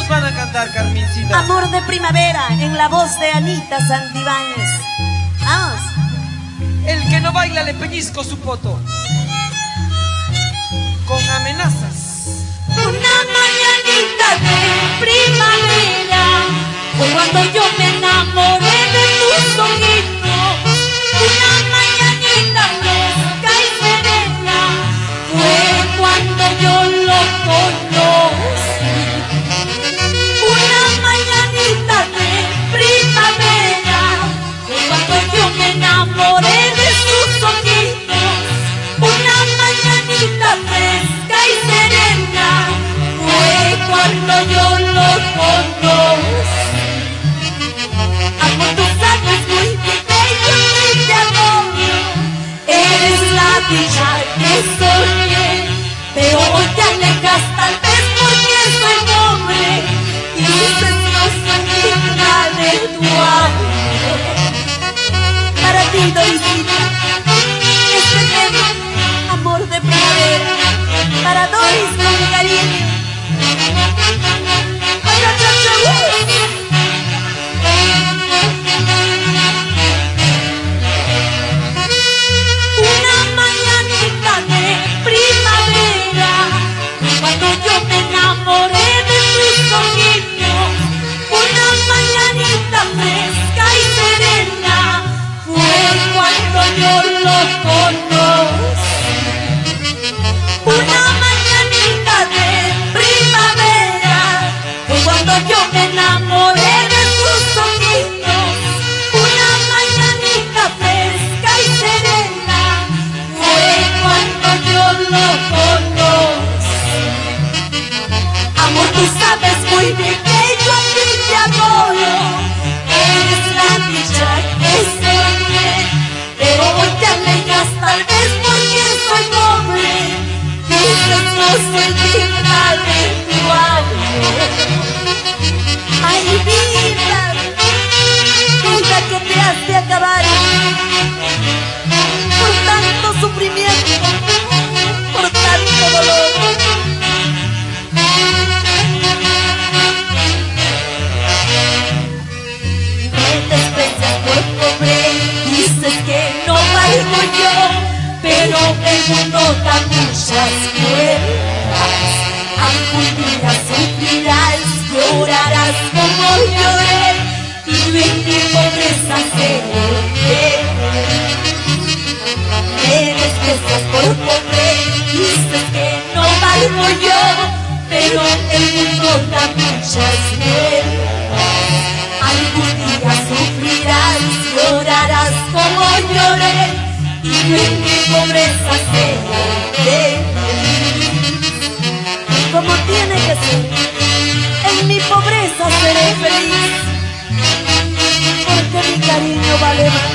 nos van a cantar, Carmencita? Amor de primavera, en la voz de Anita Santibáñez. Vamos. El que no baila le pellizco su poto. Con amenazas. Una mañanita de primavera fue cuando yo me enamoré de tus ojitos. Una mañanita fresca y serena fue cuando yo lo conocí. Una mañanita de primavera fue cuando yo me enamoré de sus ojitos. Una mañanita fresca y serena fue cuando yo lo conocí. Amor, tú sabes muy bien que yo sí te adoro. Eres la dicha que soñé, pero hoy te alejas tal vez porque soy pobre y dices no soy digna de tu amor. Para ti, Dorisita, este tema, amor de primavera, para Doris con cariño. ¡Ay, una mañanita de primavera, cuando yo me enamoré de tus ojitos. Una mañanita fresca y serena fue cuando yo lo conocí. Una mañanita de primavera fue cuando yo me enamoré de tus ojitos. Una mañanita fresca y serena fue cuando yo lo conocí. Amor, tú sabes muy bien que yo a ti te adoro. Eres la dicha que soñé, pero hoy te alejas tal vez porque soy pobre. Dices no soy digna de tu amor. Ay, vida, vida que te has de acabar por tanto sufrimiento, por tanto dolor. Me desprecias por pobre, dices que no valgo yo, pero el mundo da muchas pruebas. Algún día sufrirás, llorarás como lloré, y yo en mi pobreza seré. Me desprecias por pobre, dices que no valgo yo, pero el mundo da muchas pruebas. Algún día sufrirás, llorarás como lloré, y yo en mi pobreza seré. Como tiene que ser, en mi pobreza seré feliz, porque mi cariño vale más.